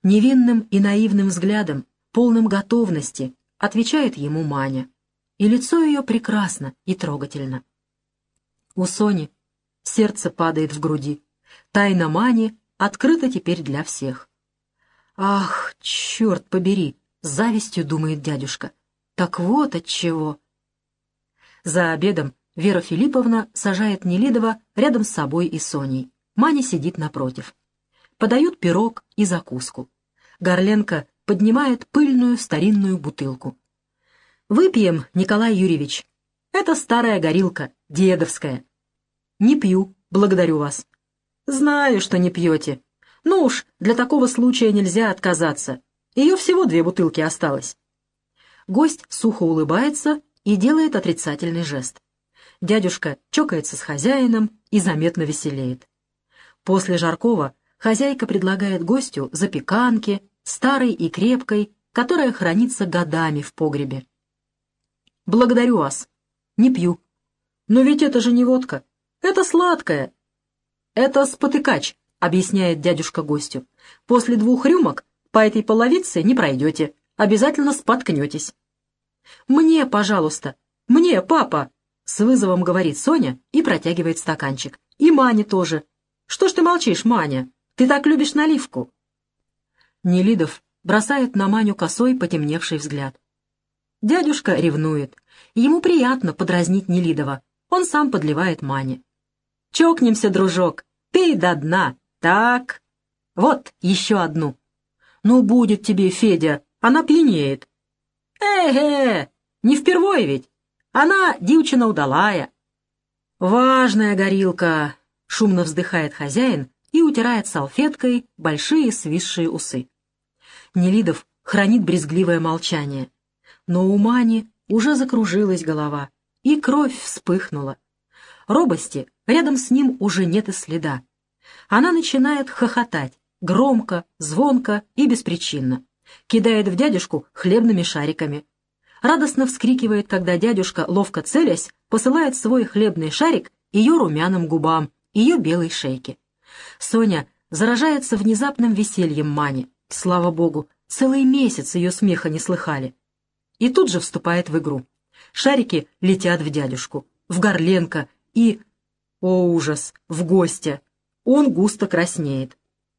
Невинным и наивным взглядом, полным готовности, отвечает ему Маня. И лицо ее прекрасно и трогательно. У Сони сердце падает в груди. Тайна Мани открыта теперь для всех. «Ах, черт побери!» — с завистью думает дядюшка. «Так вот отчего!» За обедом Вера Филипповна сажает Нелидова рядом с собой и Соней. Маня сидит напротив. Подают пирог и закуску. Горленко поднимает пыльную старинную бутылку. «Выпьем, Николай Юрьевич. Это старая горилка, дедовская». «Не пью, благодарю вас». «Знаю, что не пьете. Ну уж, для такого случая нельзя отказаться. Ее всего 2 бутылки осталось». Гость сухо улыбается и делает отрицательный жест. Дядюшка чокается с хозяином и заметно веселеет. После жаркого хозяйка предлагает гостю запеканки, старой и крепкой, которая хранится годами в погребе. «Благодарю вас. Не пью». «Но ведь это же не водка. Это сладкое». «Это спотыкач», — объясняет дядюшка гостю. «После 2 рюмок по этой половице не пройдете, обязательно споткнетесь». «Мне, пожалуйста, мне, папа!» — с вызовом говорит Соня и протягивает стаканчик. «И Мане тоже. Что ж ты молчишь, Маня? Ты так любишь наливку». Нелидов бросает на Маню косой потемневший взгляд. Дядюшка ревнует. Ему приятно подразнить Нелидова. Он сам подливает Мане. «Чокнемся, дружок. Пей до дна. Так. Вот еще одну». «Ну, будет тебе, Федя. Она пьянеет». «Эге! Не впервой ведь. Она девчина удалая». «Важная горилка», — шумно вздыхает хозяин и утирает салфеткой большие свисшие усы. Нелидов хранит брезгливое молчание. Но у Мани уже закружилась голова, и кровь вспыхнула. Робости рядом с ним уже нет и следа. Она начинает хохотать, громко, звонко и беспричинно. Кидает в дядюшку хлебными шариками. Радостно вскрикивает, когда дядюшка, ловко целясь, посылает свой хлебный шарик ее румяным губам, ее белой шейке. Соня заражается внезапным весельем Мани. Слава богу, целый месяц ее смеха не слыхали. И тут же вступает в игру. Шарики летят в дядюшку, в Горленко и... О, ужас! В гостя! Он густо краснеет.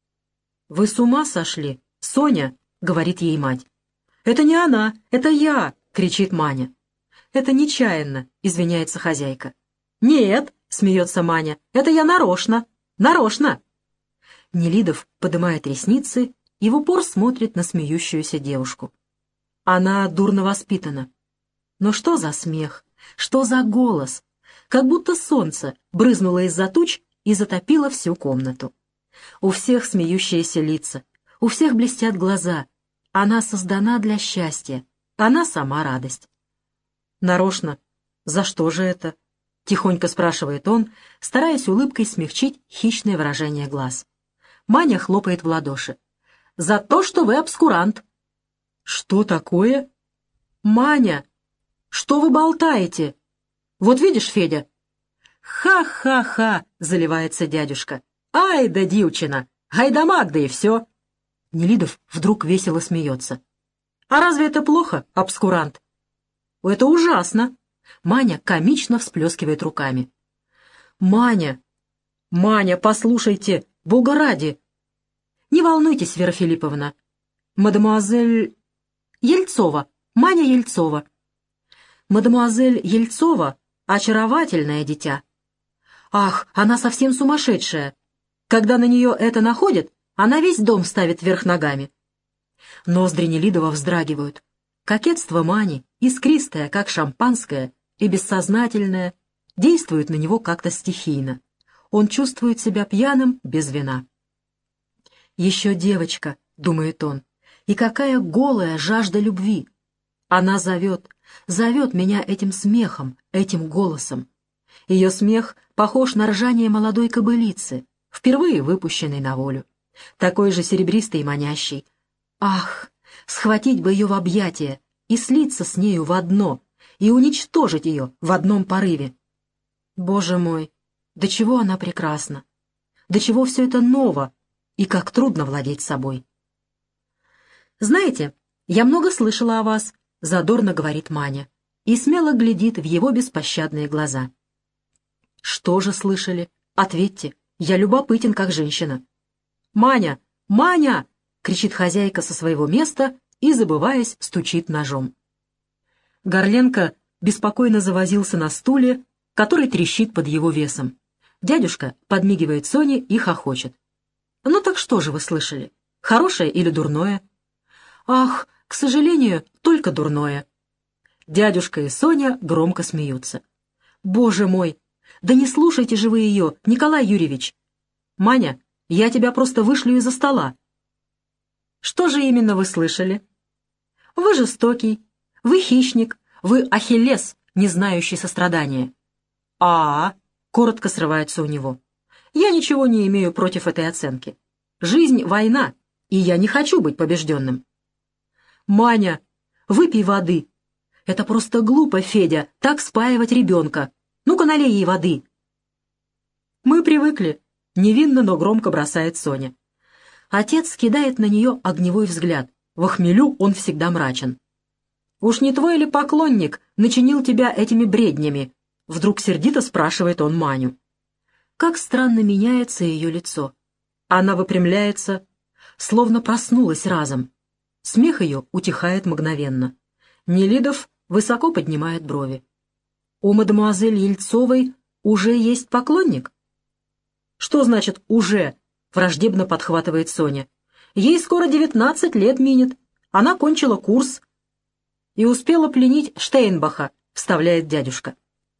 «Вы с ума сошли, Соня?» — говорит ей мать. «Это не она, это я!» — кричит Маня. «Это нечаянно», — извиняется хозяйка. «Нет», — смеется Маня, — «это я нарочно, нарочно». Нелидов поднимает ресницы и в упор смотрит на смеющуюся девушку. Она дурно воспитана. Но что за смех, что за голос? Как будто солнце брызнуло из-за туч и затопило всю комнату. У всех смеющиеся лица, у всех блестят глаза. Она создана для счастья, она сама радость. «Нарочно? За что же это?» — тихонько спрашивает он, стараясь улыбкой смягчить хищное выражение глаз. Маня хлопает в ладоши. «За то, что вы обскурант». «Что такое?» «Маня, что вы болтаете? Вот видишь, Федя?» «Ха-ха-ха!» — заливается дядюшка. «Ай да девчина! Гайдамак, да и все!» Нелидов вдруг весело смеется. «А разве это плохо, обскурант?» «Это ужасно!» Маня комично всплескивает руками. «Маня! Маня, послушайте, Бога ради!» «Не волнуйтесь, Вера Филипповна. Мадемуазель Ельцова, Маня Ельцова. Мадемуазель Ельцова — очаровательное дитя. Ах, она совсем сумасшедшая. Когда на нее это находит, она весь дом ставит вверх ногами». Ноздри Нелидова вздрагивают. Кокетство Мани, искристое, как шампанское, и бессознательное, действует на него как-то стихийно. Он чувствует себя пьяным без вина. «Еще девочка», — думает он, — «и какая голая жажда любви! Она зовет, зовет меня этим смехом, этим голосом. Ее смех похож на ржание молодой кобылицы, впервые выпущенной на волю, такой же серебристый и манящий. Ах, схватить бы ее в объятия и слиться с нею в одно, и уничтожить ее в одном порыве. Боже мой, до чего она прекрасна! До чего все это ново, и как трудно владеть собой!» «Знаете, я много слышала о вас», — задорно говорит Маня, и смело глядит в его беспощадные глаза. «Что же слышали? Ответьте, я любопытен, как женщина». «Маня! Маня!» — кричит хозяйка со своего места и, забываясь, стучит ножом. Горленко беспокойно завозился на стуле, который трещит под его весом. Дядюшка подмигивает Соне и хохочет. «Ну так что же вы слышали? Хорошее или дурное?» «Ах, к сожалению, только дурное». Дядюшка и Соня громко смеются. «Боже мой! Да не слушайте же вы ее, Николай Юрьевич!» «Маня, я тебя просто вышлю из-за стола». «Что же именно вы слышали?» «Вы жестокий, вы хищник, вы Ахиллес, не знающий сострадания». «А-а-а!» — коротко срывается у него. «Я ничего не имею против этой оценки. Жизнь — война, и я не хочу быть побежденным». «Маня, выпей воды. Это просто глупо, Федя, так спаивать ребенка. Ну-ка налей ей воды». «Мы привыкли», — невинно, но громко бросает Соня. Отец кидает на нее огневой взгляд. В хмелю он всегда мрачен. «Уж не твой ли поклонник начинил тебя этими бреднями?» Вдруг сердито спрашивает он Маню. Как странно меняется ее лицо. Она выпрямляется, словно проснулась разом. Смех ее утихает мгновенно. Нелидов высоко поднимает брови. «У мадемуазель Ельцовой уже есть поклонник?» «Что значит «уже»?» — враждебно подхватывает Соня. «Ей скоро 19 лет минет. Она кончила курс и успела пленить Штейнбаха», — вставляет дядюшка.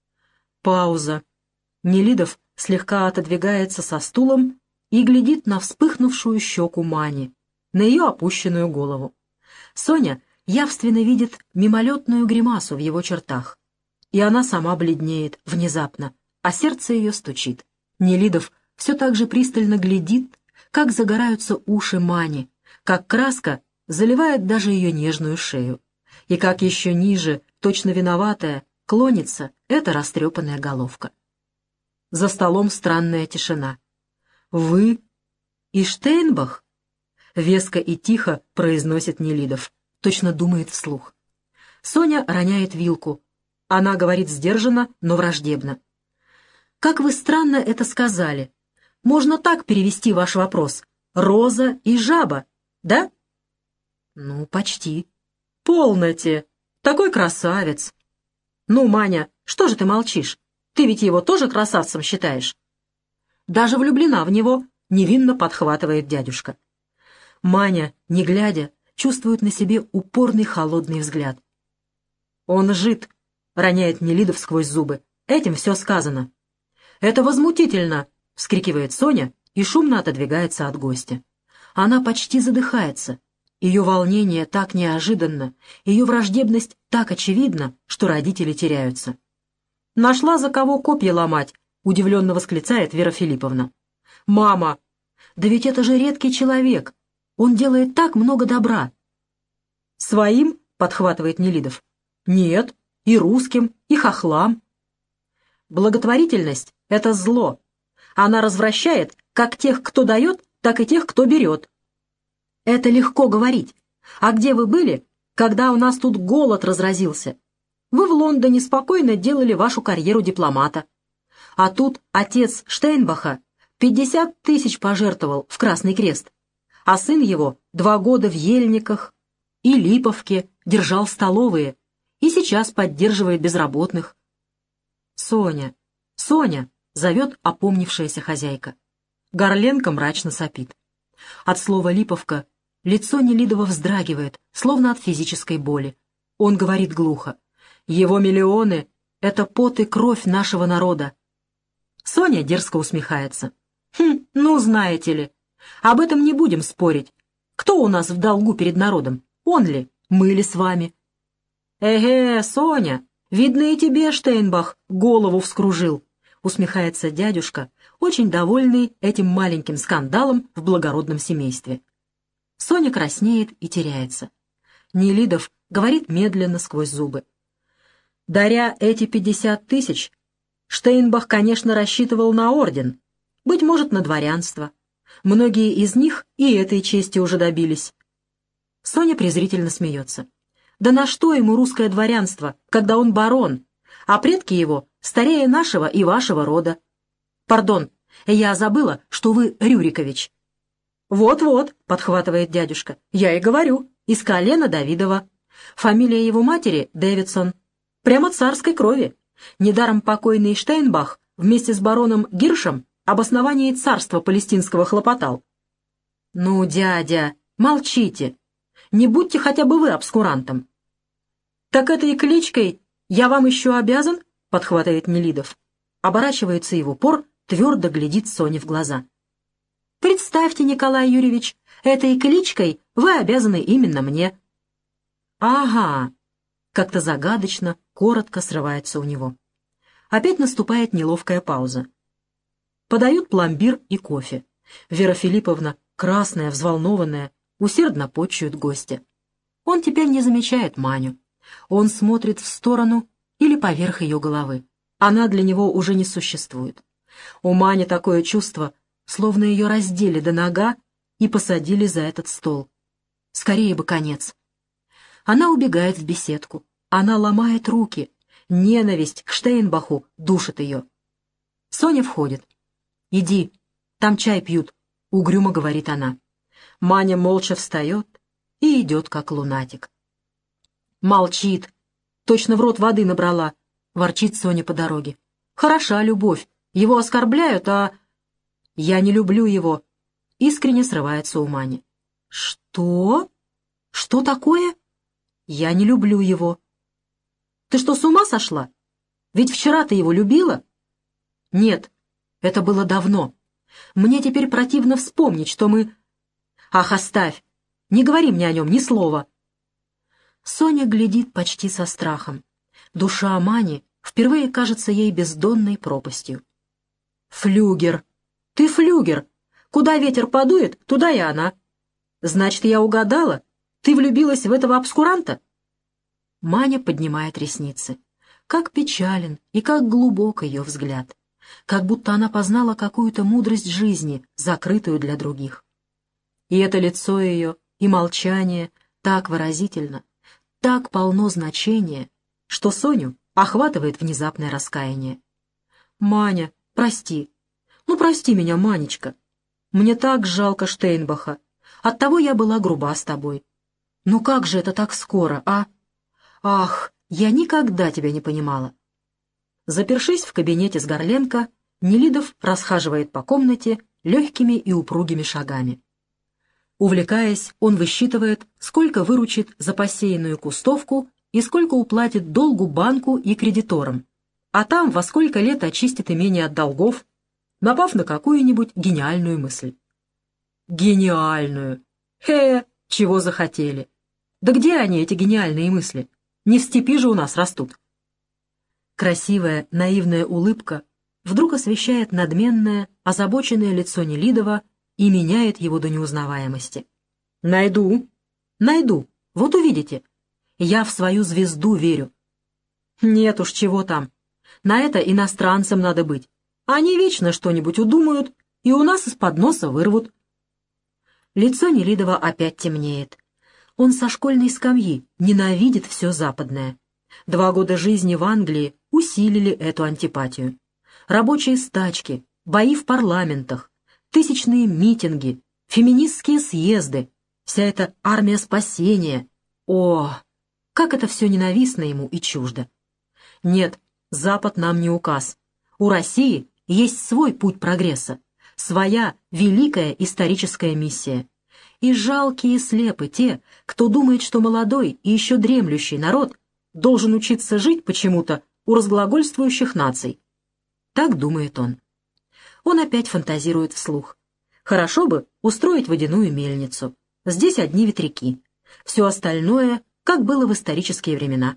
Пауза. Нелидов слегка отодвигается со стулом и глядит на вспыхнувшую щеку Мани, на ее опущенную голову. Соня явственно видит мимолетную гримасу в его чертах, и она сама бледнеет внезапно, а сердце ее стучит. Нелидов все так же пристально глядит, как загораются уши Мани, как краска заливает даже ее нежную шею, и как еще ниже, точно виноватая, клонится эта растрепанная головка. За столом странная тишина. «Вы и Штейнбах?» — веско и тихо произносит Нелидов, точно думает вслух. Соня роняет вилку. Она говорит сдержанно, но враждебно. «Как вы странно это сказали. Можно так перевести ваш вопрос. Роза и жаба, да?» «Ну, почти». «Полноте! Такой красавец!» «Ну, Маня, что же ты молчишь? Ты ведь его тоже красавцем считаешь?» «Даже влюблена в него», — невинно подхватывает дядюшка. Маня, не глядя, чувствует на себе упорный холодный взгляд. «Он жид», — роняет Нелидов сквозь зубы. «Этим все сказано». «Это возмутительно», — вскрикивает Соня и шумно отодвигается от гостя. Она почти задыхается. Ее волнение так неожиданно, ее враждебность так очевидна, что родители теряются. «Нашла за кого копья ломать», — удивленно восклицает Вера Филипповна. «Мама, да ведь это же редкий человек. Он делает так много добра». «Своим?» — подхватывает Нелидов. «Нет, и русским, и хохлам». «Благотворительность — это зло. Она развращает как тех, кто дает, так и тех, кто берет». «Это легко говорить. А где вы были, когда у нас тут голод разразился? Вы в Лондоне спокойно делали вашу карьеру дипломата. А тут отец Штейнбаха 50 тысяч пожертвовал в Красный Крест, а сын его 2 года в Ельниках и Липовке держал столовые и сейчас поддерживает безработных». «Соня, Соня!» — зовет опомнившаяся хозяйка. Горленко мрачно сопит. От слова «Липовка» лицо Нелидова вздрагивает, словно от физической боли. Он говорит глухо: «Его миллионы — это пот и кровь нашего народа». Соня дерзко усмехается. Ну, знаете ли, об этом не будем спорить. Кто у нас в долгу перед народом? Он ли? Мы ли с вами?» «Эге, Соня, видно, и тебе Штейнбах голову вскружил», — усмехается дядюшка, очень довольный этим маленьким скандалом в благородном семействе. Соня краснеет и теряется. Нелидов говорит медленно сквозь зубы. «Даря эти 50 тысяч, Штейнбах, конечно, рассчитывал на орден, быть может, на дворянство. Многие из них и этой чести уже добились». Соня презрительно смеется. Да на что ему русское дворянство, когда он барон, а предки его старее нашего и вашего рода? Пардон, я забыла, что вы Рюрикович. Вот-вот, подхватывает дядюшка, я и говорю, из колена Давидова. Фамилия его матери Дэвидсон. Прямо царской крови. Недаром покойный Штейнбах вместе с бароном Гиршем об основании царства палестинского хлопотал. Ну, дядя, молчите. Не будьте хотя бы вы обскурантом. Так этой кличкой я вам еще обязан? Подхватывает Нелидов. Оборачивается его пор, твердо глядит Соне в глаза. Представьте, Николай Юрьевич, этой кличкой вы обязаны именно мне. Ага, как-то загадочно, коротко срывается у него. Опять наступает неловкая пауза. Подают пломбир и кофе. Вера Филипповна, красная, взволнованная, усердно почует гостя. Он теперь не замечает Маню. Он смотрит в сторону или поверх ее головы. Она для него уже не существует. У Мани такое чувство, словно ее раздели до нога и посадили за этот стол. Скорее бы конец. Она убегает в беседку. Она ломает руки. Ненависть к Штейнбаху душит ее. Соня входит. «Иди, там чай пьют», — угрюмо говорит она. Маня молча встает и идет, как лунатик. Молчит. Точно в рот воды набрала, — ворчит Соня по дороге. Хороша любовь. Его оскорбляют, а... Я не люблю его. Искренне срывается у Мани. Что? Что такое? Я не люблю его. Ты что, с ума сошла? Ведь вчера ты его любила? Нет, это было давно. Мне теперь противно вспомнить, что мы... Ах, оставь! Не говори мне о нем ни слова. Соня глядит почти со страхом. Душа Мани впервые кажется ей бездонной пропастью. Флюгер! Ты флюгер! Куда ветер подует, туда и она. Значит, я угадала? Ты влюбилась в этого обскуранта? Маня поднимает ресницы. Как печален и как глубок ее взгляд. Как будто она познала какую-то мудрость жизни, закрытую для других. И это лицо ее, и молчание так выразительно, так полно значения, что Соню охватывает внезапное раскаяние. «Маня, прости. Ну, прости меня, Манечка. Мне так жалко Штейнбаха. Оттого я была груба с тобой. Ну как же это так скоро, а? Ах, я никогда тебя не понимала». Запершись в кабинете с Горленко, Нелидов расхаживает по комнате легкими и упругими шагами. Увлекаясь, он высчитывает, сколько выручит за посеянную кустовку и сколько уплатит долгу банку и кредиторам, а там во сколько лет очистит имение от долгов, напав на какую-нибудь гениальную мысль. Гениальную! Чего захотели! Да где они, эти гениальные мысли? Не в степи же у нас растут. Красивая, наивная улыбка вдруг освещает надменное, озабоченное лицо Нелидова и меняет его до неузнаваемости. Найду, вот увидите. Я в свою звезду верю. Нет уж, чего там. На это иностранцам надо быть. Они вечно что-нибудь удумают и у нас из-под носа вырвут. Лицо Нелидова опять темнеет. Он со школьной скамьи ненавидит все западное. 2 года жизни в Англии усилили эту антипатию. Рабочие стачки, бои в парламентах, тысячные митинги, феминистские съезды, вся эта армия спасения. О, как это все ненавистно ему и чуждо. Нет, Запад нам не указ. У России есть свой путь прогресса, своя великая историческая миссия. И жалкие и слепы те, кто думает, что молодой и еще дремлющий народ должен учиться жить почему-то у разглагольствующих наций. Так думает он. Он опять фантазирует вслух. Хорошо бы устроить водяную мельницу. Здесь одни ветряки. Все остальное, как было в исторические времена.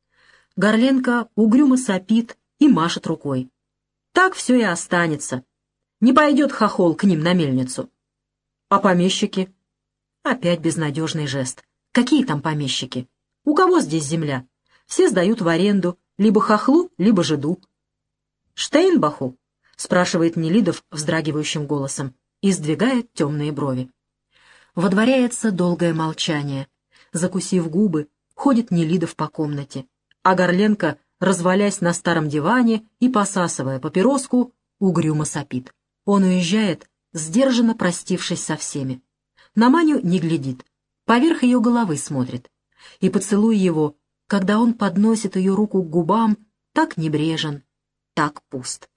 Горленко угрюмо сопит и машет рукой. Так все и останется. Не пойдет хохол к ним на мельницу. А помещики? Опять безнадежный жест. Какие там помещики? У кого здесь земля? Все сдают в аренду либо хохлу, либо жиду. «Штейнбаху?» — спрашивает Нелидов вздрагивающим голосом и сдвигает темные брови. Водворяется долгое молчание. Закусив губы, ходит Нелидов по комнате, а Горленко, развалясь на старом диване и посасывая папироску, угрюмо сопит. Он уезжает, сдержанно простившись со всеми. На Маню не глядит, поверх ее головы смотрит. И поцелуй его, когда он подносит ее руку к губам, так небрежен, так пуст.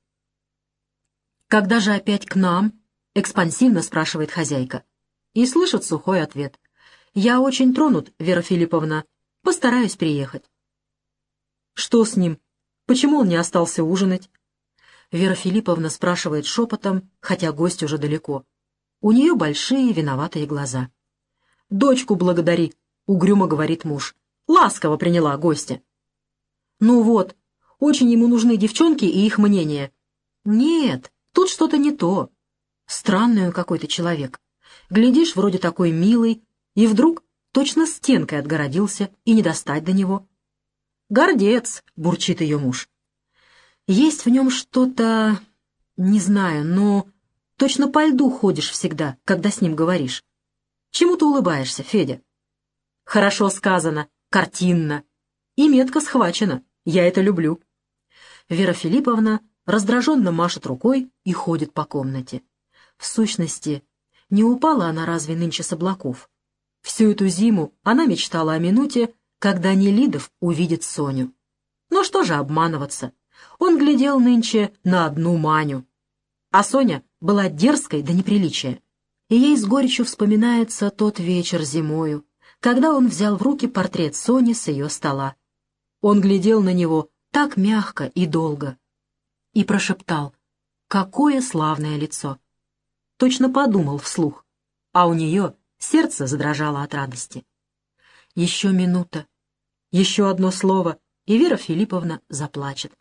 «Когда же опять к нам?» — экспансивно спрашивает хозяйка. И слышит сухой ответ. «Я очень тронут, Вера Филипповна. Постараюсь приехать». «Что с ним? Почему он не остался ужинать?» Вера Филипповна спрашивает шепотом, хотя гость уже далеко. У нее большие виноватые глаза. «Дочку благодари», — угрюмо говорит муж. «Ласково приняла гостя». «Ну вот, очень ему нужны девчонки и их мнение». «Нет, тут что-то не то. Странный он какой-то человек. Глядишь, вроде такой милый, и вдруг точно стенкой отгородился, и не достать до него». «Гордец», — бурчит ее муж. «Есть в нем что-то... не знаю, но точно по льду ходишь всегда, когда с ним говоришь. Чему ты улыбаешься, Федя?» «Хорошо сказано, картинно. И метко схвачено. Я это люблю». Вера Филипповна раздраженно машет рукой и ходит по комнате. В сущности, не упала она разве нынче с облаков? Всю эту зиму она мечтала о минуте, когда Нелидов увидит Соню. Но что же обманываться? Он глядел нынче на одну Маню. А Соня была дерзкой до неприличия. И ей с горечью вспоминается тот вечер зимою, когда он взял в руки портрет Сони с ее стола. Он глядел на него так мягко и долго и прошептал: «Какое славное лицо!» Точно подумал вслух, а у нее сердце задрожало от радости. Еще минута, еще одно слово, и Вера Филипповна заплачет.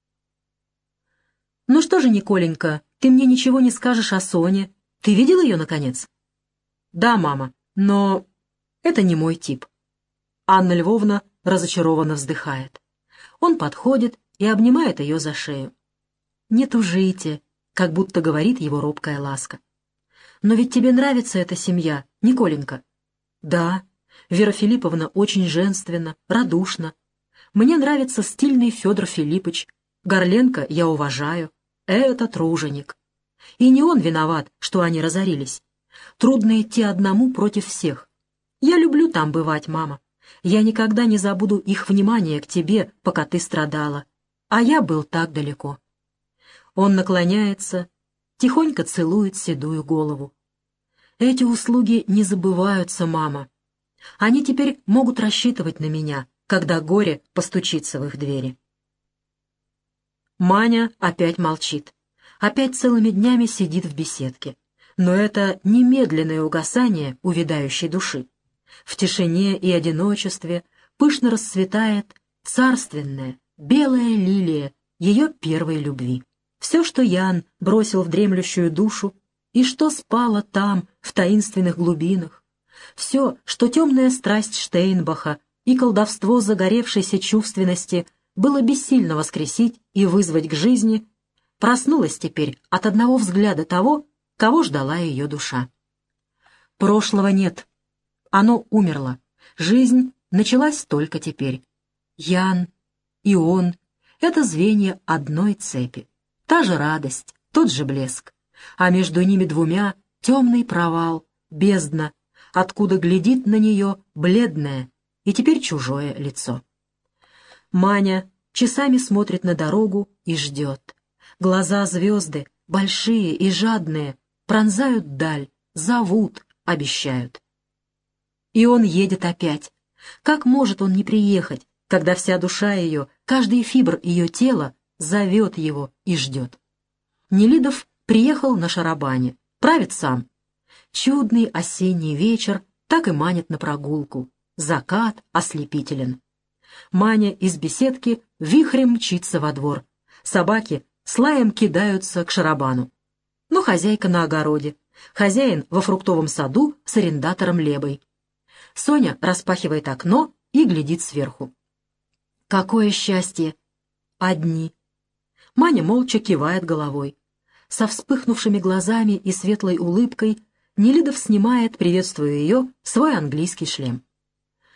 «Ну что же, Николенька, ты мне ничего не скажешь о Соне? Ты видел ее, наконец?» «Да, мама, но это не мой тип». Анна Львовна разочарованно вздыхает. Он подходит и обнимает ее за шею. «Не тужите», — как будто говорит его робкая ласка. «Но ведь тебе нравится эта семья, Николенька?» «Да, Вера Филипповна очень женственна, радушна. Мне нравится стильный Федор Филиппович. Горленко я уважаю. Это труженик. И не он виноват, что они разорились. Трудно идти одному против всех. Я люблю там бывать, мама. Я никогда не забуду их внимание к тебе, пока ты страдала. А я был так далеко». Он наклоняется, тихонько целует седую голову. «Эти услуги не забываются, мама. Они теперь могут рассчитывать на меня, когда горе постучится в их двери». Маня опять молчит. Опять целыми днями сидит в беседке. Но это немедленное угасание увядающей души. В тишине и одиночестве пышно расцветает царственная, белая лилия ее первой любви. Все, что Ян бросил в дремлющую душу, и что спало там, в таинственных глубинах, все, что темная страсть Штейнбаха и колдовство загоревшейся чувственности было бессильно воскресить и вызвать к жизни, проснулась теперь от одного взгляда того, кого ждала ее душа. Прошлого нет. Оно умерло. Жизнь началась только теперь. Ян и он — это звенья одной цепи. Та же радость, тот же блеск. А между ними двумя темный провал, бездна, откуда глядит на нее бледное и теперь чужое лицо. Маня часами смотрит на дорогу и ждет. Глаза звезды, большие и жадные, пронзают даль, зовут, обещают. И он едет опять. Как может он не приехать, когда вся душа ее, каждый фибр ее тела зовет его и ждет? Нелидов приехал на шарабане, правит сам. Чудный осенний вечер так и манит на прогулку. Закат ослепителен. Маня из беседки вихрем мчится во двор. Собаки с лаем кидаются к шарабану. Но хозяйка на огороде. Хозяин во фруктовом саду с арендатором Лебой. Соня распахивает окно и глядит сверху. Какое счастье! Одни. Маня молча кивает головой. Со вспыхнувшими глазами и светлой улыбкой Нелидов снимает, приветствуя ее, свой английский шлем.